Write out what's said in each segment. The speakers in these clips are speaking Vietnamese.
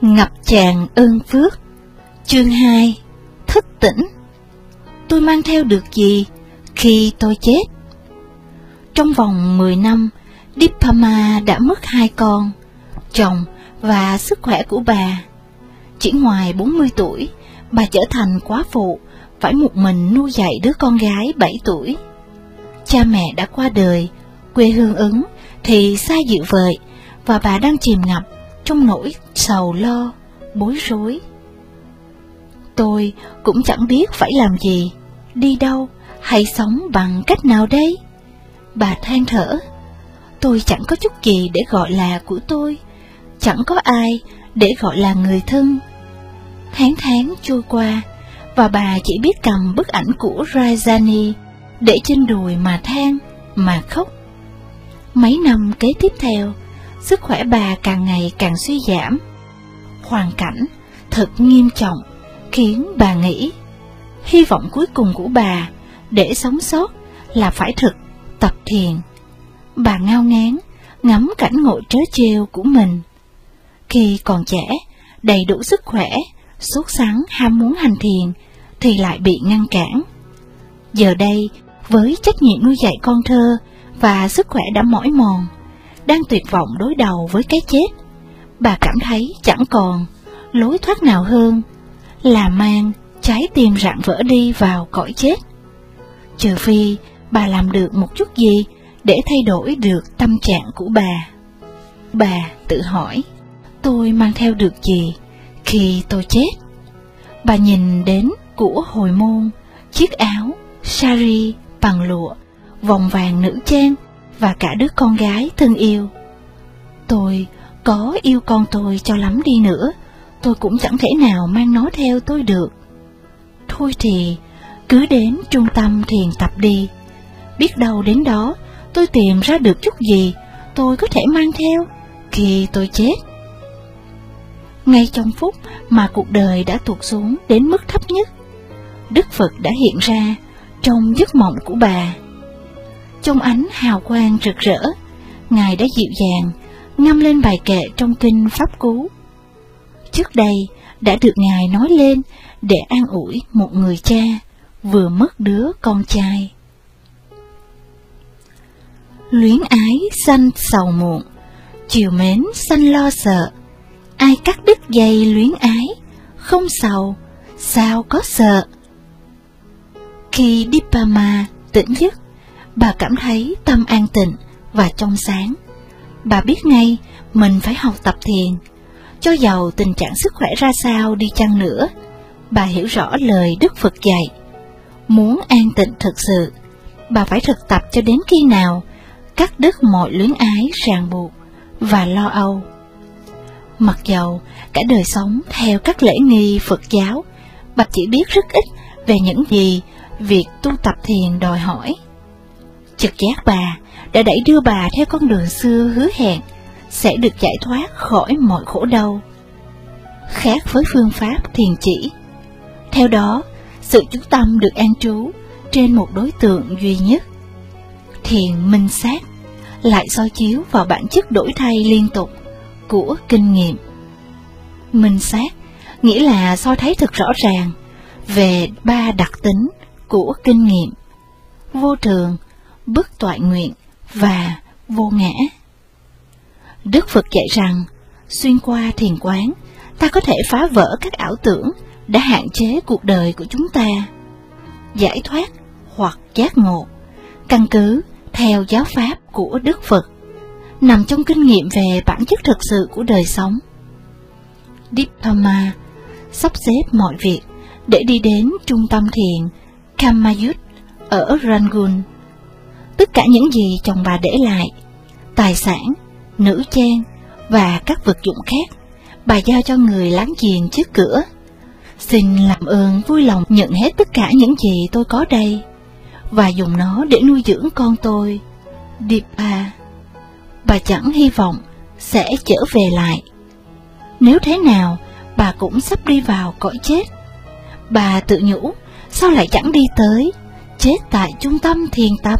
Ngập tràn ơn phước. Chương 2. Thức tỉnh. Tôi mang theo được gì khi tôi chết? Trong vòng 10 năm, Dippama đã mất 2 con, chồng và sức khỏe của bà. Chỉ ngoài 40 tuổi, bà trở thành quá phụ, phải một mình nuôi dạy đứa con gái 7 tuổi. Cha mẹ đã qua đời, quê hương Ấn thì xa dịu vợi, và bà đang chìm ngập trong nỗi sầu lo, bối rối. Tôi cũng chẳng biết phải làm gì, đi đâu, hay sống bằng cách nào đây? Bà than thở. Tôi chẳng có chút gì để gọi là của tôi, chẳng có ai để gọi là người thân. Tháng trôi qua, và bà chỉ biết cầm bức ảnh của Rajani để trên đùi mà than, mà khóc. Mấy năm kế tiếp theo, sức khỏe bà càng ngày càng suy giảm. Hoàn cảnh thật nghiêm trọng khiến bà nghĩ hy vọng cuối cùng của bà để sống sót là phải thực tập thiền. Bà ngao ngán ngắm cảnh ngộ trớ trêu của mình. Khi còn trẻ, đầy đủ sức khỏe, sốt sắng ham muốn hành thiền thì lại bị ngăn cản. Giờ đây, với trách nhiệm nuôi dạy con thơ và sức khỏe đã mỏi mòn, đang tuyệt vọng đối đầu với cái chết, bà cảm thấy chẳng còn lối thoát nào hơn là mang trái tim rạn vỡ đi vào cõi chết. Trừ phi bà làm được một chút gì để thay đổi được tâm trạng của bà. Bà tự hỏi, tôi mang theo được gì khi tôi chết? Bà nhìn đến của hồi môn, chiếc áo, sari bằng lụa, vòng vàng nữ trang và cả đứa con gái thân yêu. Tôi có yêu con tôi cho lắm đi nữa, tôi cũng chẳng thể nào mang nó theo tôi được. Thôi thì cứ đến trung tâm thiền tập đi, biết đâu đến đó tôi tìm ra được chút gì tôi có thể mang theo khi tôi chết. Ngay trong phút mà cuộc đời đã tụt xuống đến mức thấp nhất, Đức Phật đã hiện ra trong giấc mộng của bà. Trong ánh hào quang rực rỡ, Ngài đã dịu dàng ngâm lên bài kệ trong kinh Pháp Cú. Trước đây đã được Ngài nói lên để an ủi một người cha vừa mất đứa con trai. Luyến ái sanh sầu muộn, chiều mến sanh lo sợ. Ai cắt đứt dây luyến ái, không sầu, sao có sợ. Khi Dippama tỉnh giấc, bà cảm thấy tâm an tịnh và trong sáng. Bà biết ngay mình phải học tập thiền. Cho dầu tình trạng sức khỏe ra sao đi chăng nữa, bà hiểu rõ lời Đức Phật dạy. Muốn an tịnh thực sự, bà phải thực tập cho đến khi nào cắt đứt mọi luyến ái ràng buộc và lo âu. Mặc dầu cả đời sống theo các lễ nghi Phật giáo, bà chỉ biết rất ít về những gì việc tu tập thiền đòi hỏi. Trực giác bà đã đẩy đưa bà theo con đường xưa hứa hẹn sẽ được giải thoát khỏi mọi khổ đau. Khác với phương pháp thiền chỉ, theo đó sự chú tâm được an trú trên một đối tượng duy nhất. Thiền minh sát lại soi chiếu vào bản chất đổi thay liên tục của kinh nghiệm. Minh sát nghĩa là soi thấy thật rõ ràng về 3 đặc tính của kinh nghiệm: vô thường, bất toại nguyện và vô ngã. Đức Phật dạy rằng, xuyên qua thiền quán, ta có thể phá vỡ các ảo tưởng đã hạn chế cuộc đời của chúng ta. Giải thoát hoặc giác ngộ, căn cứ theo giáo pháp của Đức Phật, nằm trong kinh nghiệm về bản chất thực sự của đời sống. Dippama sắp xếp mọi việc để đi đến trung tâm thiền Kammayut ở Rangoon. Tất cả những gì chồng bà để lại, tài sản, nữ trang và các vật dụng khác, bà giao cho người láng giềng trước cửa. Xin làm ơn vui lòng nhận hết tất cả những gì tôi có đây và dùng nó để nuôi dưỡng con tôi, Dippa. Bà chẳng hy vọng sẽ trở về lại. Nếu thế nào, bà cũng sắp đi vào cõi chết. Bà tự nhủ, sao lại chẳng đi tới, chết tại trung tâm thiền tập.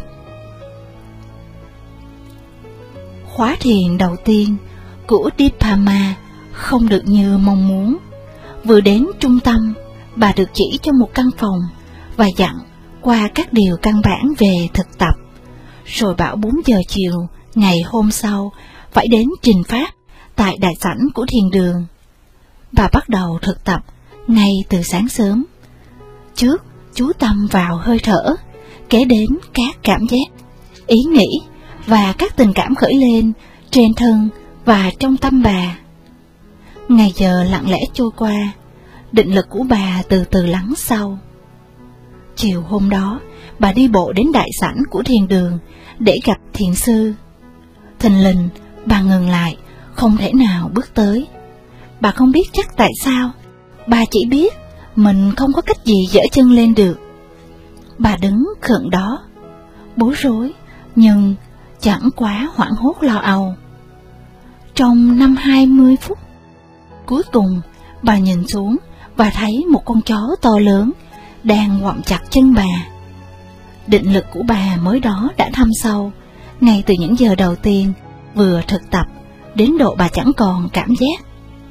Khóa thiền đầu tiên của Dippama không được như mong muốn. Vừa đến trung tâm, bà được chỉ cho một căn phòng và dặn qua các điều căn bản về thực tập, rồi bảo 4 giờ chiều ngày hôm sau phải đến trình pháp tại đại sảnh của thiền đường. Bà bắt đầu thực tập ngay từ sáng sớm. Trước, chú tâm vào hơi thở, kế đến các cảm giác, ý nghĩ và các tình cảm khởi lên trên thân và trong tâm bà. Ngày giờ lặng lẽ trôi qua, định lực của bà từ từ lắng sâu. Chiều hôm đó, bà đi bộ đến đại sảnh của thiền đường để gặp thiền sư. Thình lình, bà ngừng lại, không thể nào bước tới. Bà không biết chắc tại sao, bà chỉ biết mình không có cách gì giở chân lên được. Bà đứng khựng đó, bối rối, nhưng chẳng quá hoảng hốt lo âu. Trong 20 phút, cuối cùng bà nhìn xuống và thấy một con chó to lớn đang quặm chặt chân bà. Định lực của bà mới đó đã thâm sâu, ngay từ những giờ đầu tiên vừa thực tập, đến độ bà chẳng còn cảm giác.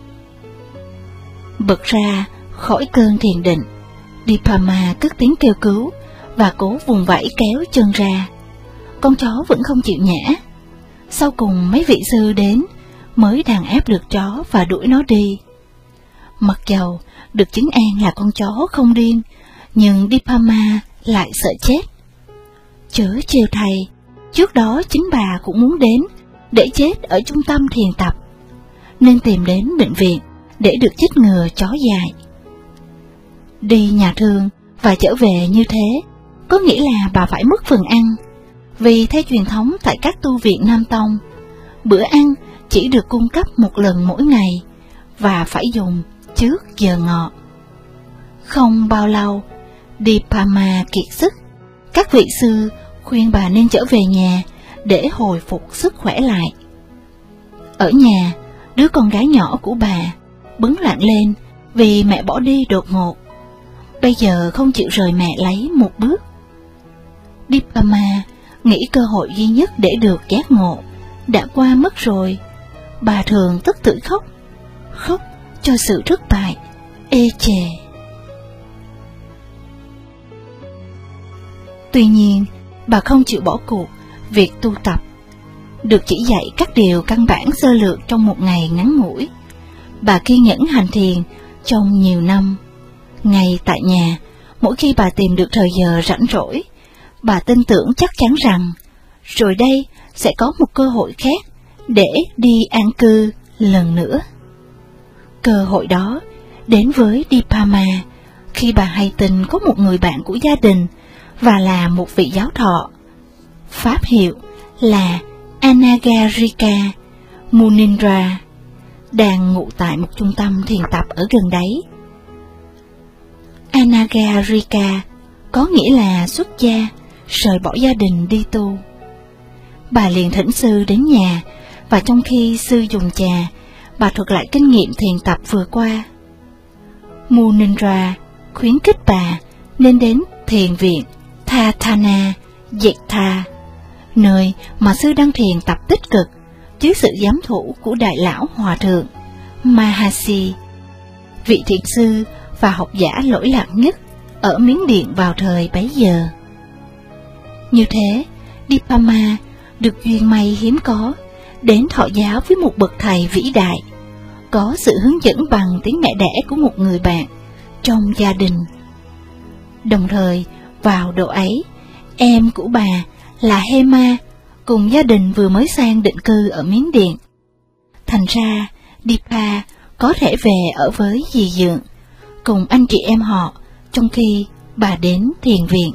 Bật ra khỏi cơn thiền định, Dipama cất tiếng kêu cứu và cố vùng vẫy kéo chân ra. Con chó vẫn không chịu nhả. Sau cùng mấy vị sư đến mới đàn áp được chó và đuổi nó đi. Mặc dầu được chứng an là con chó không điên, nhưng Dipama lại sợ chết. Chớ trêu thầy, trước đó chính bà cũng muốn đến để chết ở trung tâm thiền tập, nên tìm đến bệnh viện để được chích ngừa chó dại. Đi nhà thương và trở về như thế có nghĩa là bà phải mất phần ăn, vì theo truyền thống tại các tu viện Nam Tông, bữa ăn chỉ được cung cấp một lần mỗi ngày và phải dùng trước giờ ngọ. Không bao lâu, Dipama kiệt sức. Các vị sư khuyên bà nên trở về nhà để hồi phục sức khỏe lại. Ở nhà, đứa con gái nhỏ của bà bấn loạn lên vì mẹ bỏ đi đột ngột. Bây giờ không chịu rời mẹ lấy một bước. Dipama nghĩ cơ hội duy nhất để được giác ngộ đã qua mất rồi. Bà thường tức tưởi khóc cho sự thất bại, ê chề. Tuy nhiên, bà không chịu bỏ cuộc việc tu tập. Được chỉ dạy các điều căn bản sơ lược trong một ngày ngắn ngủi, bà kiên nhẫn hành thiền trong nhiều năm. Ngay tại nhà, mỗi khi bà tìm được thời giờ rảnh rỗi, bà tin tưởng chắc chắn rằng rồi đây sẽ có một cơ hội khác để đi an cư lần nữa. Cơ hội đó đến với Dipama khi bà hay tin có một người bạn của gia đình và là một vị giáo thọ. Pháp hiệu là Anagarika Munindra, đang ngụ tại một trung tâm thiền tập ở gần đấy. Anagarika có nghĩa là xuất gia, rời bỏ gia đình đi tu. Bà liền thỉnh sư đến nhà, và trong khi sư dùng trà, bà thuật lại kinh nghiệm thiền tập vừa qua. Munindra khuyến khích bà nên đến thiền viện Thathana Yetha, nơi mà sư đang thiền tập tích cực dưới sự giám thủ của đại lão hòa thượng Mahasi, vị thiền sư và học giả lỗi lạc nhất ở Miến Điện vào thời bấy giờ. Như thế, Dipama được duyên may hiếm có đến thọ giáo với một bậc thầy vĩ đại, có sự hướng dẫn bằng tiếng mẹ đẻ của một người bạn trong gia đình. Đồng thời, vào độ ấy, em của bà là Hema cùng gia đình vừa mới sang định cư ở Miến Điện. Thành ra, Dipa có thể về ở với dì dượng cùng anh chị em họ trong khi bà đến thiền viện.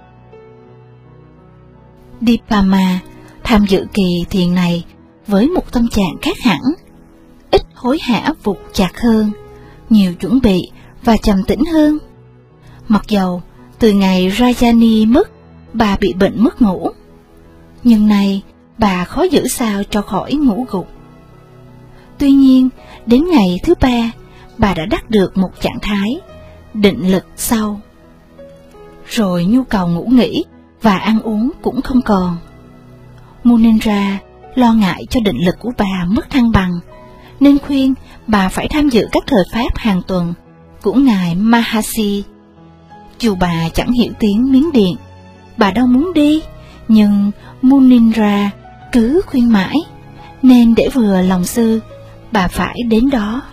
Dipama tham dự kỳ thiền này với một tâm trạng khác hẳn, ít hối hả vụt chạc hơn, nhiều chuẩn bị và trầm tĩnh hơn. Mặc dầu từ ngày Rajani mất, bà bị bệnh mất ngủ, nhưng nay bà khó giữ sao cho khỏi ngủ gục. Tuy nhiên, đến ngày thứ 3, bà đã đắc được một trạng thái định lực sâu. Rồi nhu cầu ngủ nghỉ và ăn uống cũng không còn. Munindra lo ngại cho định lực của bà mất thăng bằng, nên khuyên bà phải tham dự các thời pháp hàng tuần của ngài Mahasi. Dù bà chẳng hiểu tiếng Miến Điện, bà đâu muốn đi, nhưng Munindra cứ khuyên mãi, nên để vừa lòng sư, bà phải đến đó.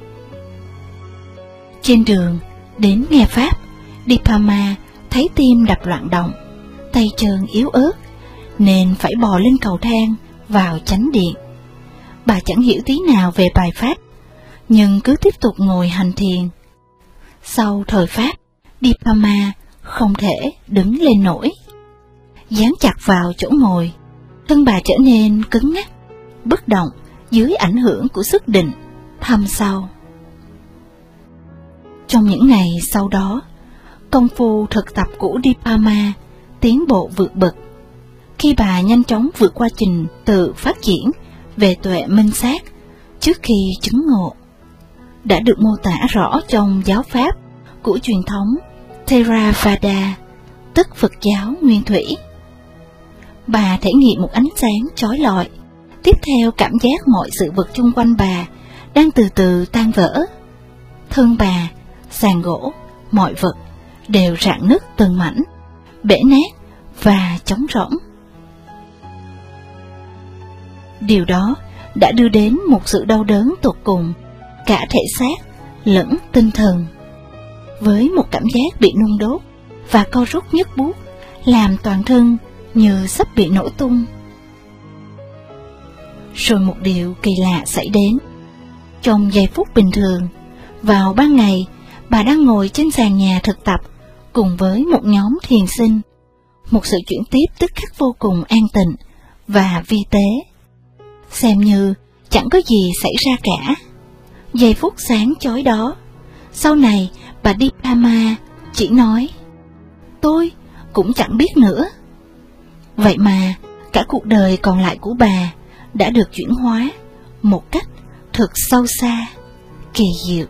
Trên đường đến nghe pháp, Dipama thấy tim đập loạn động, tay chân yếu ớt, nên phải bò lên cầu thang vào chánh điện. Bà chẳng hiểu tí nào về bài pháp, nhưng cứ tiếp tục ngồi hành thiền. Sau thời pháp, Dipama không thể đứng lên nổi. Dán chặt vào chỗ ngồi, thân bà trở nên cứng ngắc, bất động dưới ảnh hưởng của sức định thâm sâu. Trong những ngày sau đó, công phu thực tập của Dipama tiến bộ vượt bậc, khi bà nhanh chóng vượt qua trình tự phát triển về tuệ minh sát trước khi chứng ngộ, đã được mô tả rõ trong giáo pháp của truyền thống Theravada, tức Phật giáo nguyên thủy. Bà thể nghiệm một ánh sáng chói lọi, tiếp theo cảm giác mọi sự vật chung quanh bà đang từ từ tan vỡ. Thân bà, sàn gỗ, mọi vật đều rạn nứt từng mảnh, bể nát và trống rỗng. Điều đó đã đưa đến một sự đau đớn tột cùng, cả thể xác lẫn tinh thần, với một cảm giác bị nung đốt và co rút nhức buốt, làm toàn thân như sắp bị nổ tung. Rồi một điều kỳ lạ xảy đến. Trong giây phút bình thường, vào ban ngày, bà đang ngồi trên sàn nhà thực tập cùng với một nhóm thiền sinh. Một sự chuyển tiếp tức khắc vô cùng an tịnh và vi tế, xem như chẳng có gì xảy ra cả. Giây phút sáng chói đó, sau này bà Dipama chỉ nói, tôi cũng chẳng biết nữa. Vậy mà cả cuộc đời còn lại của bà đã được chuyển hóa một cách thực sâu xa, kỳ diệu.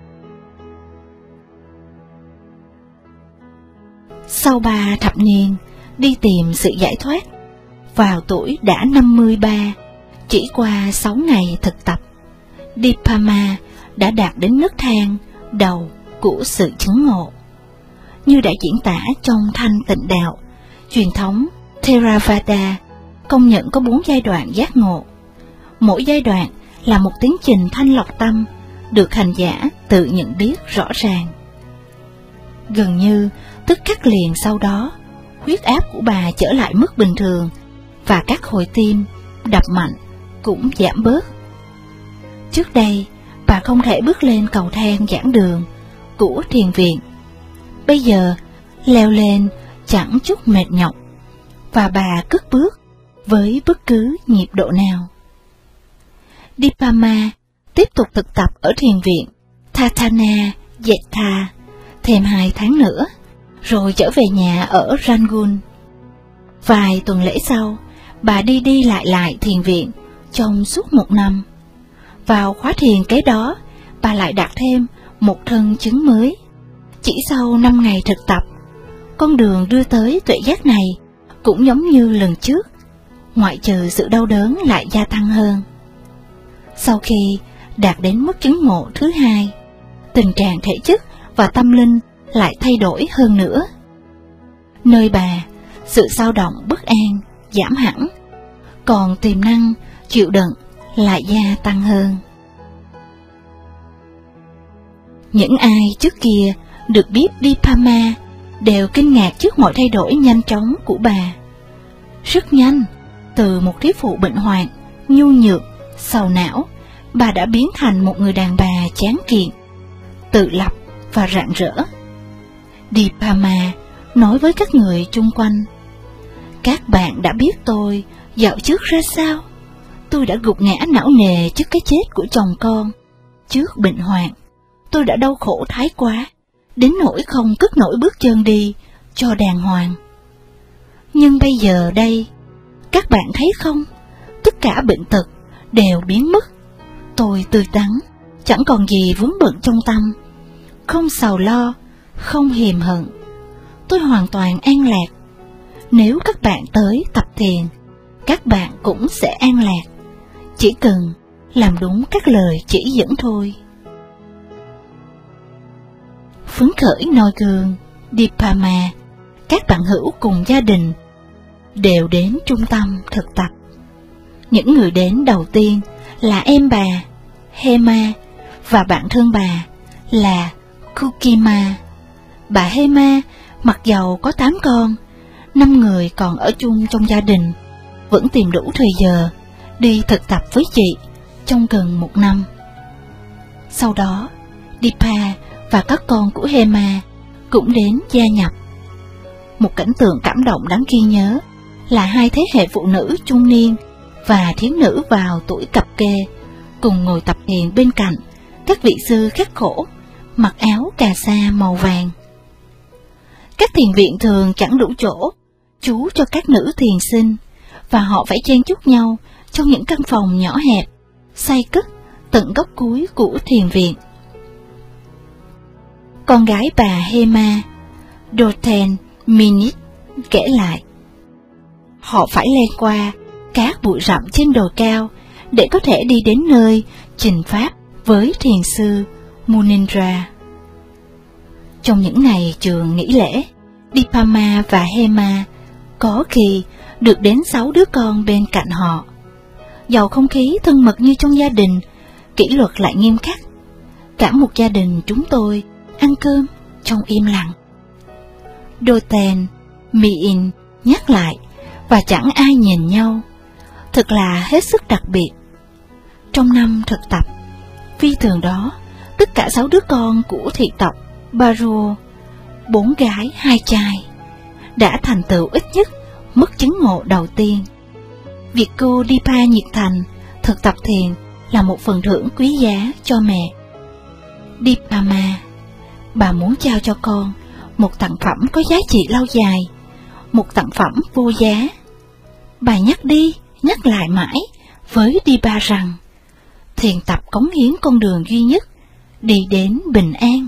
Sau 3 thập niên đi tìm sự giải thoát, vào tuổi đã 53, chỉ qua 6 ngày thực tập, Dipama đã đạt đến nấc thang đầu của sự chứng ngộ. Như đã diễn tả trong Thanh Tịnh Đạo, truyền thống Theravada công nhận có 4 giai đoạn giác ngộ. Mỗi giai đoạn là một tiến trình thanh lọc tâm, được hành giả tự nhận biết rõ ràng. Gần như tức khắc liền sau đó, huyết áp của bà trở lại mức bình thường, và các hồi tim đập mạnh cũng giảm bớt. Trước đây, bà không thể bước lên cầu thang giảng đường của thiền viện. Bây giờ, leo lên chẳng chút mệt nhọc, và bà cất bước với bất cứ nhịp độ nào. Dipama tiếp tục thực tập ở thiền viện Thathana Yetha thêm 2 tháng nữa, rồi trở về nhà ở Rangoon. Vài tuần lễ sau, bà đi lại thiền viện trong suốt 1 năm. Vào khóa thiền kế đó, bà lại đạt thêm một thân chứng mới. Chỉ sau 5 ngày thực tập, con đường đưa tới tuệ giác này cũng giống như lần trước, ngoại trừ sự đau đớn lại gia tăng hơn. Sau khi đạt đến mức chứng ngộ thứ 2, tình trạng thể chất và tâm linh lại thay đổi hơn nữa. Nơi bà, sự xao động bất an giảm hẳn, còn tiềm năng chịu đựng lại gia tăng hơn. Những ai trước kia được biết Dipama đều kinh ngạc trước mọi thay đổi nhanh chóng của bà. Rất nhanh, từ một thiếu phụ bệnh hoạn, nhu nhược, sầu não, bà đã biến thành một người đàn bà chán kiện, tự lập và rạng rỡ. Dipama nói với các người chung quanh, các bạn đã biết tôi dạo trước ra sao? Tôi đã gục ngã não nề trước cái chết của chồng con, trước bệnh hoạn. Tôi đã đau khổ thái quá, đến nỗi không cất nổi bước chân đi cho đàng hoàng. Nhưng bây giờ đây, các bạn thấy không, tất cả bệnh tật đều biến mất. Tôi tươi tắn, chẳng còn gì vướng bận trong tâm, không sầu lo, không hiềm hận. Tôi hoàn toàn an lạc. Nếu các bạn tới tập thiền, các bạn cũng sẽ an lạc. Chỉ cần làm đúng các lời chỉ dẫn thôi. Phấn khởi noi gương, Dipama, các bạn hữu cùng gia đình đều đến trung tâm thực tập. Những người đến đầu tiên là em bà, Hema, và bạn thân bà là Kukima. Bà Hema, mặc dầu có 8 con, 5 người còn ở chung trong gia đình, vẫn tìm đủ thời giờ đi thực tập với chị trong gần 1 năm. Sau đó, Dipa và các con của Hema cũng đến gia nhập. Một cảnh tượng cảm động đáng ghi nhớ là 2 thế hệ phụ nữ trung niên và thiếu nữ vào tuổi cập kê cùng ngồi tập thiền bên cạnh các vị sư khắc khổ mặc áo cà sa màu vàng. Các thiền viện thường chẳng đủ chỗ trú cho các nữ thiền sinh, và họ phải chen chúc nhau trong những căn phòng nhỏ hẹp, xây cất tận góc cuối của thiền viện. Con gái bà Hema, Doten Minit, kể lại, họ phải len qua các bụi rậm trên đồi cao để có thể đi đến nơi trình pháp với thiền sư Munindra. Trong những ngày trường nghỉ lễ, Dipama và Hema có khi được đến 6 đứa con bên cạnh họ. Dầu không khí thân mật như trong gia đình, kỷ luật lại nghiêm khắc. Cả một gia đình chúng tôi ăn cơm trong im lặng. Doten Miin nhắc lại, và chẳng ai nhìn nhau. Thật là hết sức đặc biệt. Trong năm thực tập phi thường đó, tất cả 6 đứa con của thị tộc Baruo, 4 gái 2 trai, đã thành tựu ít nhất mức chứng ngộ đầu tiên. Việc cô Dipa nhiệt thành thực tập thiền là một phần thưởng quý giá cho mẹ. Dipama, bà muốn trao cho con một tặng phẩm có giá trị lâu dài, một tặng phẩm vô giá. Bà nhắc đi, nhắc lại mãi với Dipa rằng thiền tập cống hiến con đường duy nhất đi đến bình an.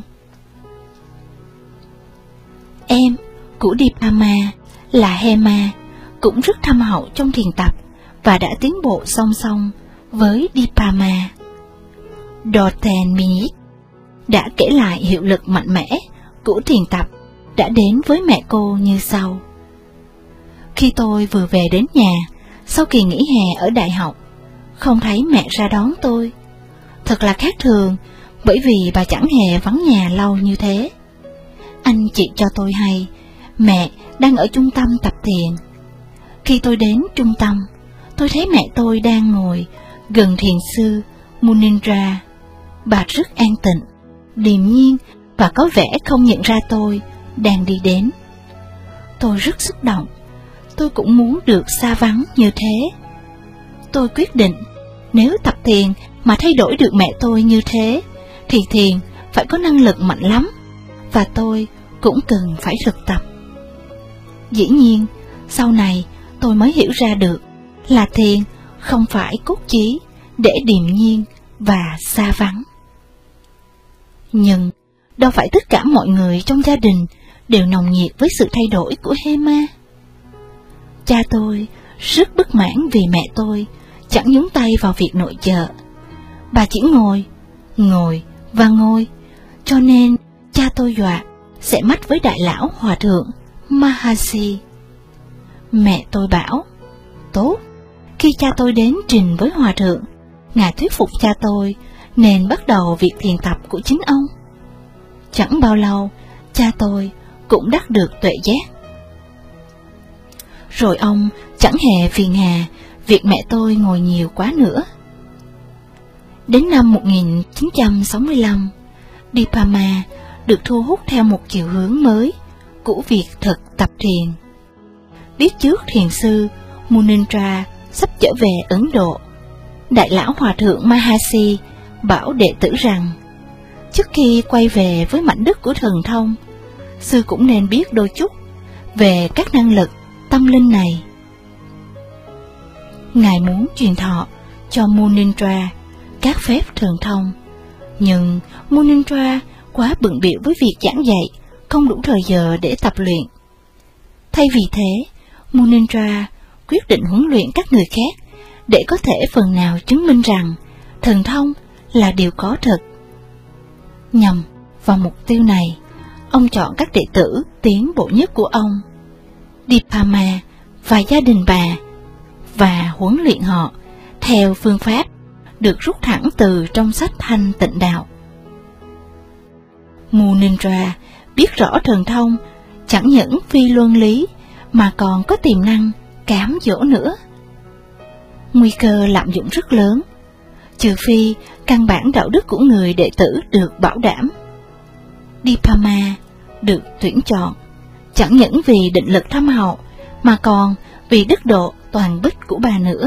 Em của Dipama là Hema cũng rất thâm hậu trong thiền tập và đã tiến bộ song song với Dipama. Doten Minit đã kể lại hiệu lực mạnh mẽ của thiền tập đã đến với mẹ cô như sau. Khi tôi vừa về đến nhà sau kỳ nghỉ hè ở đại học, không thấy mẹ ra đón tôi. Thật là khác thường, bởi vì bà chẳng hề vắng nhà lâu như thế. Anh chị cho tôi hay mẹ đang ở trung tâm tập thiền. Khi tôi đến trung tâm, tôi thấy mẹ tôi đang ngồi gần thiền sư Munindra. Bà rất an tịnh, điềm nhiên và có vẻ không nhận ra tôi đang đi đến. Tôi rất xúc động. Tôi cũng muốn được xa vắng như thế. Tôi quyết định nếu tập thiền mà thay đổi được mẹ tôi như thế, thì thiền phải có năng lực mạnh lắm, và tôi cũng cần phải thực tập. Dĩ nhiên, sau này tôi mới hiểu ra được là thiền không phải cốt chí để điềm nhiên và xa vắng. Nhưng đâu phải tất cả mọi người trong gia đình đều nồng nhiệt với sự thay đổi của Hema. Cha tôi rất bất mãn vì mẹ tôi chẳng nhúng tay vào việc nội trợ. Bà chỉ ngồi và ngồi, cho nên cha tôi dọa sẽ mách với đại lão hòa thượng Mahasi. Mẹ tôi bảo, tốt. Khi cha tôi đến trình với hòa thượng, ngài thuyết phục cha tôi nên bắt đầu việc thiền tập của chính ông. Chẳng bao lâu, cha tôi cũng đắc được tuệ giác. Rồi ông chẳng hề phiền hà việc mẹ tôi ngồi nhiều quá nữa. Đến năm 1965, Dipama được thu hút theo một chiều hướng mới của việc thực tập thiền. Biết trước thiền sư Munindra sắp trở về Ấn Độ, đại lão hòa thượng Mahasi bảo đệ tử rằng trước khi quay về với mảnh đất của thần thông, sư cũng nên biết đôi chút về các năng lực tâm linh này. Ngài muốn truyền thọ cho Munindra các phép thần thông, nhưng Munindra quá bận bịu với việc giảng dạy, không đủ thời giờ để tập luyện. Thay vì thế, Munindra quyết định huấn luyện các người khác để có thể phần nào chứng minh rằng thần thông là điều có thật. Nhằm vào mục tiêu này, ông chọn các đệ tử tiến bộ nhất của ông, Dipama và gia đình bà, và huấn luyện họ theo phương pháp được rút thẳng từ trong sách Thanh Tịnh Đạo. Munindra biết rõ thần thông chẳng những phi luân lý mà còn có tiềm năng cám dỗ nữa. Nguy cơ lạm dụng rất lớn, trừ phi căn bản đạo đức của người đệ tử được bảo đảm. Dipama được tuyển chọn chẳng những vì định lực thâm hậu mà còn vì đức độ toàn bích của bà nữa.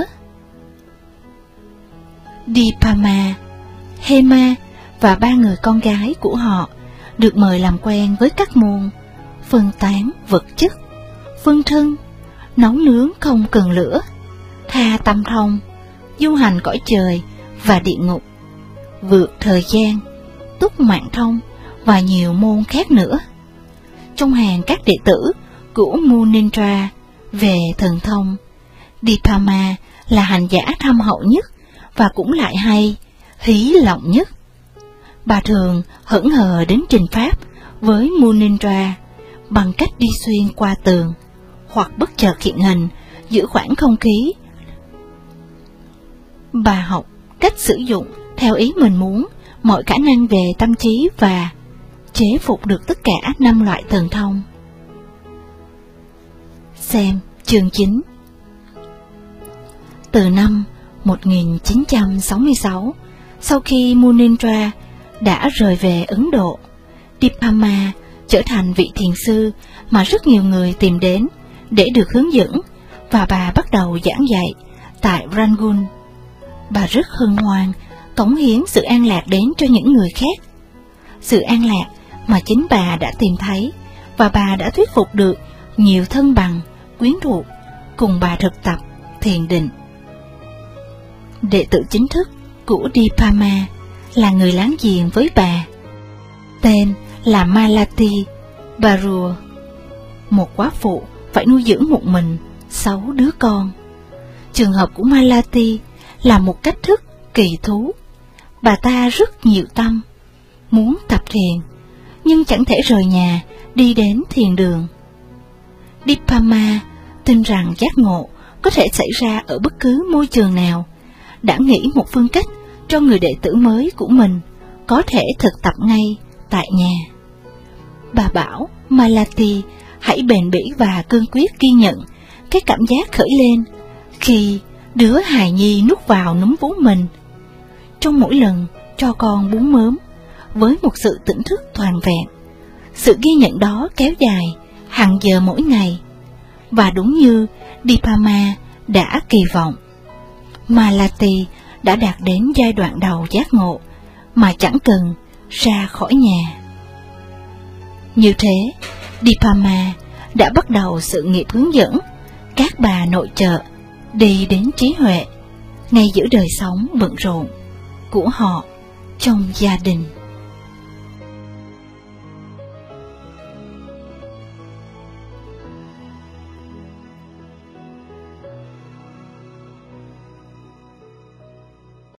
Dipama, Hema và 3 người con gái của họ được mời làm quen với các môn phân tán vật chất, phân thân, nấu nướng không cần lửa, tha tâm thông, du hành cõi trời và địa ngục, vượt thời gian, túc mạng thông và nhiều môn khác nữa. Trong hàng các đệ tử của Munindra về thần thông, Dipama là hành giả thâm hậu nhất và cũng lại hay, hí lòng nhất. Bà thường hững hờ đến trình pháp với Munindra bằng cách đi xuyên qua tường, hoặc bất chợt hiện hình giữa khoảng không khí. Bà học cách sử dụng theo ý mình muốn mọi khả năng về tâm trí và chế phục được tất cả 5 loại thần thông. Xem chương 9. Từ năm 1966, sau khi Munindra đã rời về Ấn Độ, Dipama trở thành vị thiền sư mà rất nhiều người tìm đến để được hướng dẫn, và bà bắt đầu giảng dạy tại Rangoon. Bà rất hân hoan cống hiến sự an lạc đến cho những người khác, sự an lạc mà chính bà đã tìm thấy, và bà đã thuyết phục được nhiều thân bằng, quyến thuộc cùng bà thực tập thiền định. Đệ tử chính thức của Dipama là người láng giềng với bà, tên là Malati Barua, một quá phụ phải nuôi dưỡng một mình 6 đứa con. Trường hợp của Malati là một cách thức kỳ thú. Bà ta rất nhiều tâm, muốn tập thiền, nhưng chẳng thể rời nhà đi đến thiền đường. Dipama tin rằng giác ngộ có thể xảy ra ở bất cứ môi trường nào, đã nghĩ một phương cách cho người đệ tử mới của mình có thể thực tập ngay tại nhà. Bà bảo Malati hãy bền bỉ và cương quyết ghi nhận cái cảm giác khởi lên khi đứa hài nhi nuốt vào núm vú mình. Trong mỗi lần cho con bú mớm, với một sự tỉnh thức toàn vẹn, sự ghi nhận đó kéo dài hàng giờ mỗi ngày. Và đúng như Dipama đã kỳ vọng, Malati đã đạt đến giai đoạn đầu giác ngộ mà chẳng cần ra khỏi nhà. Như thế, Dipama đã bắt đầu sự nghiệp hướng dẫn các bà nội trợ đi đến trí huệ ngay giữa đời sống bận rộn của họ trong gia đình.